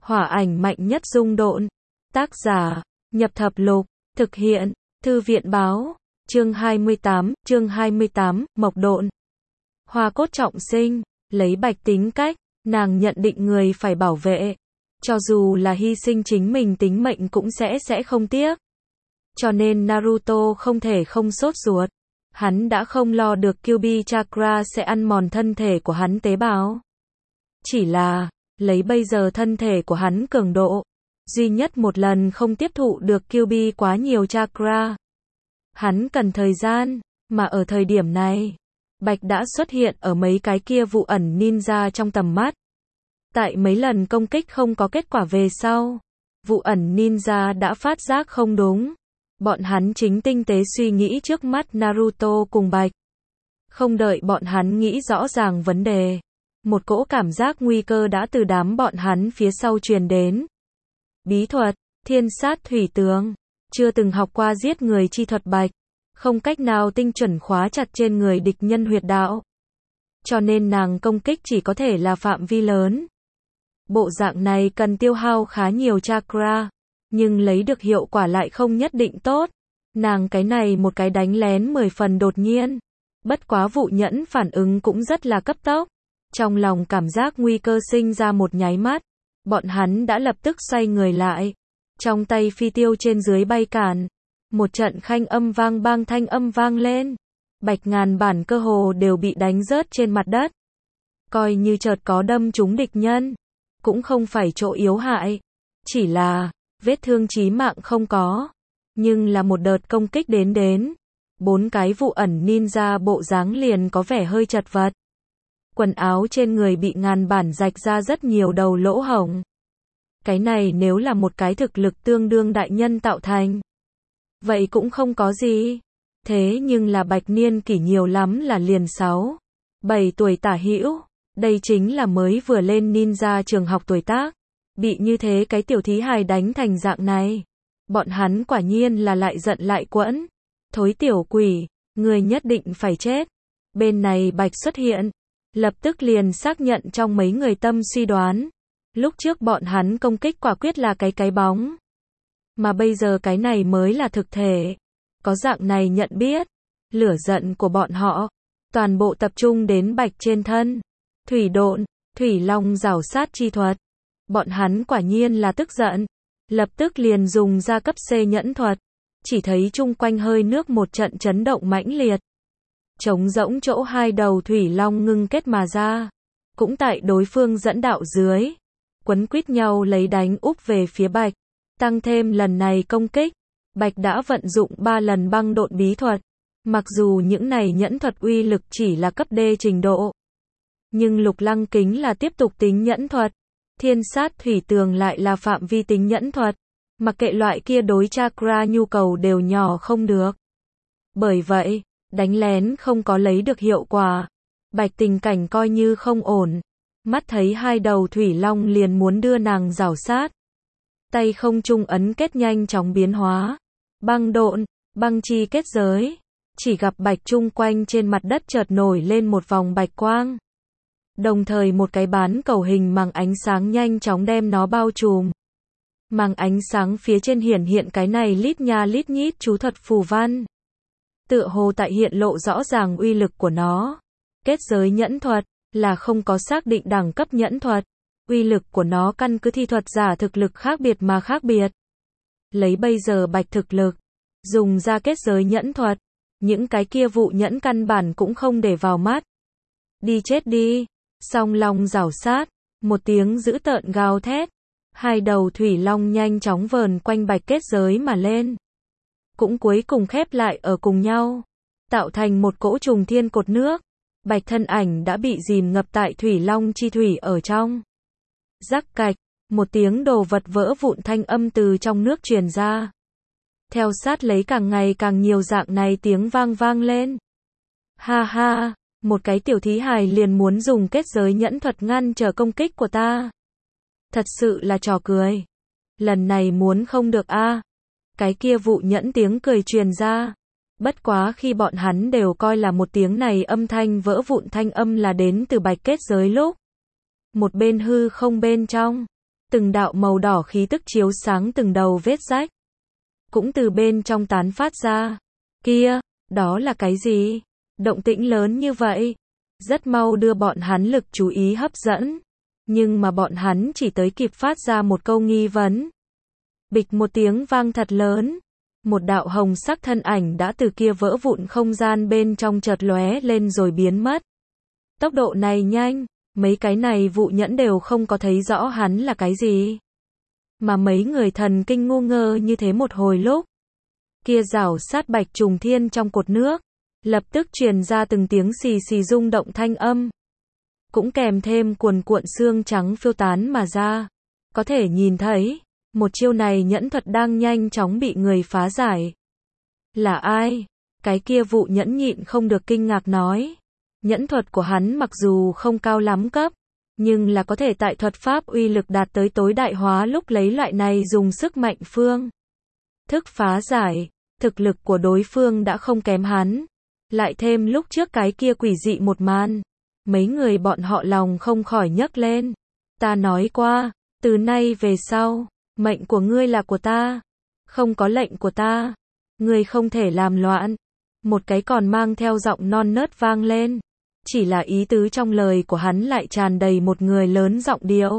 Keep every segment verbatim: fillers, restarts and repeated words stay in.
Hỏa ảnh mạnh nhất dung độn. Tác giả, Nhập Thập Lục, thực hiện, Thư viện báo, chương hai mươi tám, chương hai mươi tám, Mộc Độn. Hoa cốt trọng sinh, lấy Bạch tính cách, nàng nhận định người phải bảo vệ. Cho dù là hy sinh chính mình tính mệnh cũng sẽ sẽ không tiếc. Cho nên Naruto không thể không sốt ruột. Hắn đã không lo được Kyuubi Chakra sẽ ăn mòn thân thể của hắn tế bào. Chỉ là, lấy bây giờ thân thể của hắn cường độ, duy nhất một lần không tiếp thụ được Kyuubi quá nhiều Chakra. Hắn cần thời gian, mà ở thời điểm này, Bạch đã xuất hiện ở mấy cái kia vụ ẩn ninja trong tầm mắt. Tại mấy lần công kích không có kết quả về sau, vụ ẩn ninja đã phát giác không đúng. Bọn hắn chính tinh tế suy nghĩ trước mắt Naruto cùng Bạch. Không đợi bọn hắn nghĩ rõ ràng vấn đề, một cỗ cảm giác nguy cơ đã từ đám bọn hắn phía sau truyền đến. Bí thuật, thiên sát thủy tướng, chưa từng học qua giết người chi thuật Bạch, không cách nào tinh chuẩn khóa chặt trên người địch nhân huyệt đạo. Cho nên nàng công kích chỉ có thể là phạm vi lớn. Bộ dạng này cần tiêu hao khá nhiều chakra, nhưng lấy được hiệu quả lại không nhất định tốt. Nàng cái này một cái đánh lén mười phần đột nhiên. Bất quá vụ nhẫn phản ứng cũng rất là cấp tốc. Trong lòng cảm giác nguy cơ sinh ra một nháy mắt. Bọn hắn đã lập tức xoay người lại. Trong tay phi tiêu trên dưới bay cản. Một trận khanh âm vang bang thanh âm vang lên. Bạch ngàn bản cơ hồ đều bị đánh rớt trên mặt đất. Coi như chợt có đâm trúng địch nhân. Cũng không phải chỗ yếu hại. Chỉ là vết thương chí mạng không có, nhưng là một đợt công kích đến đến. Bốn cái vụ ẩn ninja bộ dáng liền có vẻ hơi chật vật. Quần áo trên người bị ngàn bản rạch ra rất nhiều đầu lỗ hổng. Cái này nếu là một cái thực lực tương đương đại nhân tạo thành, vậy cũng không có gì. Thế nhưng là Bạch niên kỷ nhiều lắm là liền sáu, bảy tuổi tả hữu. Đây chính là mới vừa lên ninja trường học tuổi tác. Bị như thế cái tiểu thí hài đánh thành dạng này. Bọn hắn quả nhiên là lại giận lại quẫn. Thối tiểu quỷ, người nhất định phải chết. Bên này Bạch xuất hiện. Lập tức liền xác nhận trong mấy người tâm suy đoán. Lúc trước bọn hắn công kích quả quyết là cái cái bóng. Mà bây giờ cái này mới là thực thể. Có dạng này nhận biết. Lửa giận của bọn họ. Toàn bộ tập trung đến Bạch trên thân. Thủy độn, thủy long rảo sát chi thuật. Bọn hắn quả nhiên là tức giận. Lập tức liền dùng ra cấp C nhẫn thuật. Chỉ thấy chung quanh hơi nước một trận chấn động mãnh liệt. Trống rỗng chỗ hai đầu thủy long ngưng kết mà ra. Cũng tại đối phương dẫn đạo dưới. Quấn quýt nhau lấy đánh úp về phía Bạch. Tăng thêm lần này công kích. Bạch đã vận dụng ba lần băng độn bí thuật. Mặc dù những này nhẫn thuật uy lực chỉ là cấp D trình độ. Nhưng lục lăng kính là tiếp tục tính nhẫn thuật. Thiên sát thủy tường lại là phạm vi tính nhẫn thuật. Mặc kệ loại kia đối chakra nhu cầu đều nhỏ không được. Bởi vậy, đánh lén không có lấy được hiệu quả. Bạch tình cảnh coi như không ổn. Mắt thấy hai đầu thủy long liền muốn đưa nàng rảo sát. Tay không trung ấn kết nhanh chóng biến hóa. Băng độn, băng chi kết giới. Chỉ gặp Bạch chung quanh trên mặt đất chợt nổi lên một vòng bạch quang. Đồng thời một cái bán cầu hình màng ánh sáng nhanh chóng đem nó bao trùm. Màng ánh sáng phía trên hiển hiện cái này lít nha lít nhít chú thuật phù văn. Tựa hồ tại hiện lộ rõ ràng uy lực của nó. Kết giới nhẫn thuật là không có xác định đẳng cấp nhẫn thuật. Uy lực của nó căn cứ thi thuật giả thực lực khác biệt mà khác biệt. Lấy bây giờ Bạch thực lực, dùng ra kết giới nhẫn thuật, những cái kia vụ nhẫn căn bản cũng không để vào mắt. Đi chết đi. Song long rảo sát, một tiếng dữ tợn gào thét. Hai đầu thủy long nhanh chóng vờn quanh Bạch kết giới mà lên. Cũng cuối cùng khép lại ở cùng nhau. Tạo thành một cỗ trùng thiên cột nước. Bạch thân ảnh đã bị dìm ngập tại thủy long chi thủy ở trong. Rắc cạch, một tiếng đồ vật vỡ vụn thanh âm từ trong nước truyền ra. Theo sát lấy càng ngày càng nhiều dạng này tiếng vang vang lên. Ha ha. Một cái tiểu thí hài liền muốn dùng kết giới nhẫn thuật ngăn trở công kích của ta. Thật sự là trò cười. Lần này muốn không được a. À. Cái kia vụ nhẫn tiếng cười truyền ra. Bất quá khi bọn hắn đều coi là một tiếng này âm thanh vỡ vụn thanh âm là đến từ Bạch kết giới lúc. Một bên hư không bên trong. Từng đạo màu đỏ khí tức chiếu sáng từng đầu vết rách. Cũng từ bên trong tán phát ra. Kia, đó là cái gì? Động tĩnh lớn như vậy. Rất mau đưa bọn hắn lực chú ý hấp dẫn. Nhưng mà bọn hắn chỉ tới kịp phát ra một câu nghi vấn. Bịch một tiếng vang thật lớn. Một đạo hồng sắc thân ảnh đã từ kia vỡ vụn không gian bên trong chợt lóe lên rồi biến mất. Tốc độ này nhanh, mấy cái này vụ nhẫn đều không có thấy rõ hắn là cái gì. Mà mấy người thần kinh ngu ngơ như thế một hồi lúc. Kia rảo sát bạch trùng thiên trong cột nước. Lập tức truyền ra từng tiếng xì xì rung động thanh âm. Cũng kèm thêm cuồn cuộn xương trắng phiêu tán mà ra. Có thể nhìn thấy, một chiêu này nhẫn thuật đang nhanh chóng bị người phá giải. Là ai? Cái kia vụ nhẫn nhịn không được kinh ngạc nói. Nhẫn thuật của hắn mặc dù không cao lắm cấp, nhưng là có thể tại thuật pháp uy lực đạt tới tối đại hóa lúc lấy loại này dùng sức mạnh phương. Thức phá giải, thực lực của đối phương đã không kém hắn. Lại thêm lúc trước cái kia quỷ dị một màn. Mấy người bọn họ lòng không khỏi nhấc lên. Ta nói qua, từ nay về sau, mệnh của ngươi là của ta. Không có lệnh của ta, ngươi không thể làm loạn. Một cái còn mang theo giọng non nớt vang lên. Chỉ là ý tứ trong lời của hắn lại tràn đầy một người lớn giọng điệu.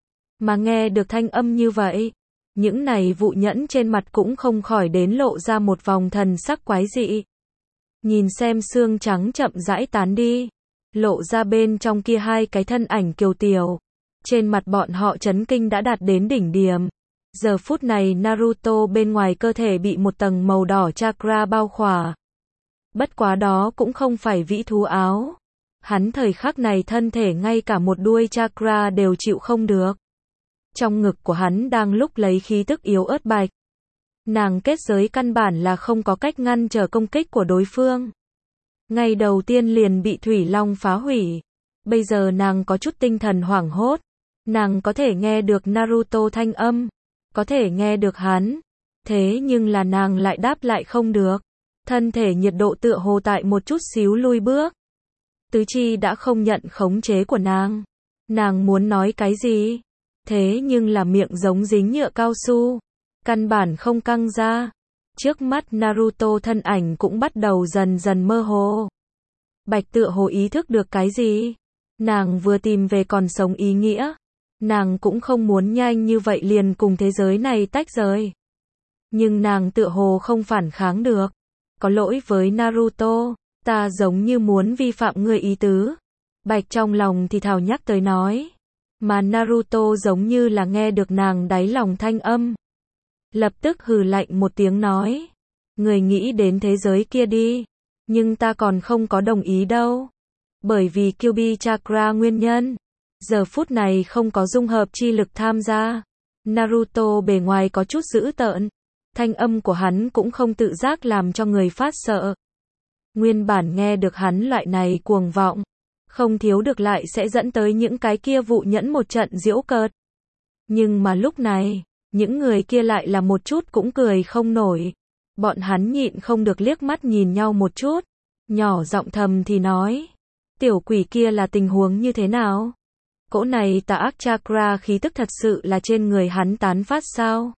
Mà nghe được thanh âm như vậy, những này vụ nhẫn trên mặt cũng không khỏi đến lộ ra một vòng thần sắc quái dị. Nhìn xem xương trắng chậm rãi tán đi, lộ ra bên trong kia hai cái thân ảnh kiều tiểu. Trên mặt bọn họ chấn kinh đã đạt đến đỉnh điểm. Giờ phút này Naruto bên ngoài cơ thể bị một tầng màu đỏ chakra bao khỏa. Bất quá đó cũng không phải vĩ thú áo. Hắn thời khắc này thân thể ngay cả một đuôi chakra đều chịu không được. Trong ngực của hắn đang lúc lấy khí tức yếu ớt bạch. Nàng kết giới căn bản là không có cách ngăn trở công kích của đối phương. Ngày đầu tiên liền bị Thủy Long phá hủy. Bây giờ nàng có chút tinh thần hoảng hốt. Nàng có thể nghe được Naruto thanh âm. Có thể nghe được hắn. Thế nhưng là nàng lại đáp lại không được. Thân thể nhiệt độ tựa hồ tại một chút xíu lui bước. Tứ chi đã không nhận khống chế của nàng. Nàng muốn nói cái gì? Thế nhưng là miệng giống dính nhựa cao su. Căn bản không căng ra. Trước mắt Naruto thân ảnh cũng bắt đầu dần dần mơ hồ. Bạch tựa hồ ý thức được cái gì? Nàng vừa tìm về còn sống ý nghĩa. Nàng cũng không muốn nhanh như vậy liền cùng thế giới này tách rời. Nhưng nàng tựa hồ không phản kháng được. Có lỗi với Naruto, ta giống như muốn vi phạm ngươi ý tứ. Bạch trong lòng thì thào nhắc tới nói. Mà Naruto giống như là nghe được nàng đáy lòng thanh âm. Lập tức hừ lạnh một tiếng nói. Người nghĩ đến thế giới kia đi. Nhưng ta còn không có đồng ý đâu. Bởi vì Kyuubi Chakra nguyên nhân. Giờ phút này không có dung hợp chi lực tham gia. Naruto bề ngoài có chút dữ tợn. Thanh âm của hắn cũng không tự giác làm cho người phát sợ. Nguyên bản nghe được hắn loại này cuồng vọng. Không thiếu được lại sẽ dẫn tới những cái kia vụ nhẫn một trận giễu cợt. Nhưng mà lúc này, những người kia lại là một chút cũng cười không nổi. Bọn hắn nhịn không được liếc mắt nhìn nhau một chút. Nhỏ giọng thầm thì nói. Tiểu quỷ kia là tình huống như thế nào? Cỗ này tà ác chakra khí tức thật sự là trên người hắn tán phát sao?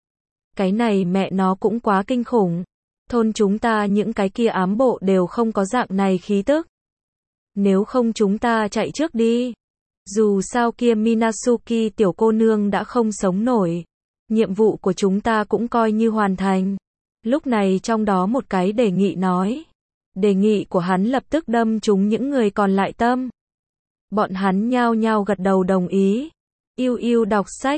Cái này mẹ nó cũng quá kinh khủng. Thôn chúng ta những cái kia ám bộ đều không có dạng này khí tức. Nếu không chúng ta chạy trước đi. Dù sao kia Minazuki tiểu cô nương đã không sống nổi. Nhiệm vụ của chúng ta cũng coi như hoàn thành. Lúc này trong đó một cái đề nghị nói. Đề nghị của hắn lập tức đâm trúng những người còn lại tâm. Bọn hắn nhao nhao gật đầu đồng ý. Yêu yêu đọc sách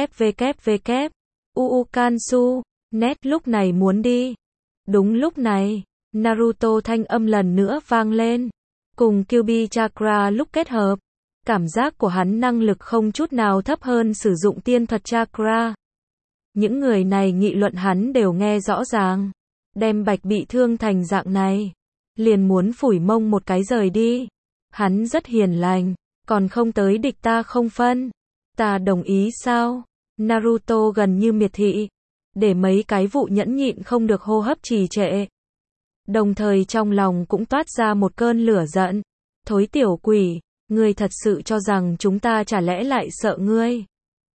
www. Uukansu. Net lúc này muốn đi. Đúng lúc này, Naruto thanh âm lần nữa vang lên. Cùng Kyuubi Chakra lúc kết hợp. Cảm giác của hắn năng lực không chút nào thấp hơn sử dụng tiên thuật Chakra. Những người này nghị luận hắn đều nghe rõ ràng. Đem Bạch bị thương thành dạng này. Liền muốn phủi mông một cái rời đi. Hắn rất hiền lành. Còn không tới địch ta không phân. Ta đồng ý sao? Naruto gần như miệt thị. Để mấy cái vụ nhẫn nhịn không được hô hấp trì trệ. Đồng thời trong lòng cũng toát ra một cơn lửa giận. Thối tiểu quỷ, ngươi thật sự cho rằng chúng ta chả lẽ lại sợ ngươi?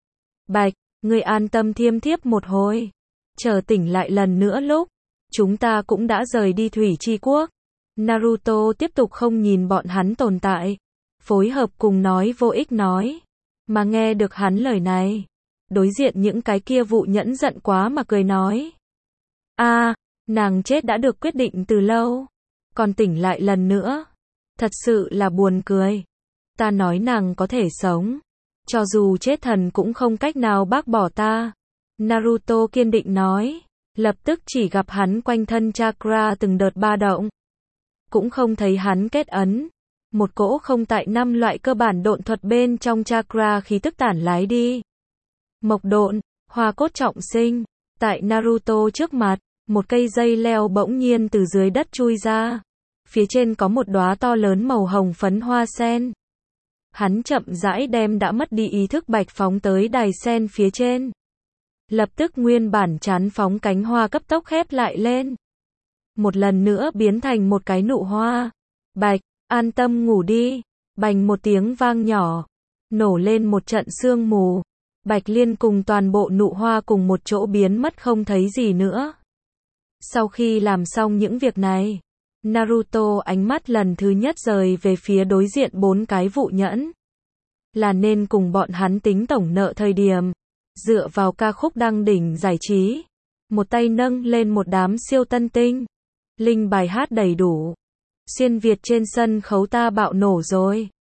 Bạch, ngươi an tâm thiêm thiếp một hồi. Chờ tỉnh lại lần nữa lúc, chúng ta cũng đã rời đi Thủy Chi Quốc. Naruto tiếp tục không nhìn bọn hắn tồn tại. Phối hợp cùng nói vô ích nói. Mà nghe được hắn lời này. Đối diện những cái kia vụ nhẫn giận quá mà cười nói. a à, nàng chết đã được quyết định từ lâu. Còn tỉnh lại lần nữa. Thật sự là buồn cười. Ta nói nàng có thể sống. Cho dù chết thần cũng không cách nào bác bỏ ta. Naruto kiên định nói. Lập tức chỉ gặp hắn quanh thân chakra từng đợt ba động. Cũng không thấy hắn kết ấn. Một cỗ không tại năm loại cơ bản độn thuật bên trong chakra khí tức tản lái đi. Mộc độn, hoa cốt trọng sinh. Tại Naruto trước mặt, một cây dây leo bỗng nhiên từ dưới đất chui ra. Phía trên có một đóa to lớn màu hồng phấn hoa sen. Hắn chậm rãi đem đã mất đi ý thức bạch phóng tới đài sen phía trên. Lập tức nguyên bản chán phóng cánh hoa cấp tốc khép lại lên. Một lần nữa biến thành một cái nụ hoa. Bạch, an tâm ngủ đi. Bành một tiếng vang nhỏ. Nổ lên một trận sương mù. Bạch Liên cùng toàn bộ nụ hoa cùng một chỗ biến mất không thấy gì nữa. Sau khi làm xong những việc này, Naruto ánh mắt lần thứ nhất rời về phía đối diện bốn cái vụ nhẫn. Là nên cùng bọn hắn tính tổng nợ thời điểm. Dựa vào ca khúc đăng đỉnh giải trí. Một tay nâng lên một đám siêu tân tinh. Linh bài hát đầy đủ. Xuyên Việt trên sân khấu ta bạo nổ rồi.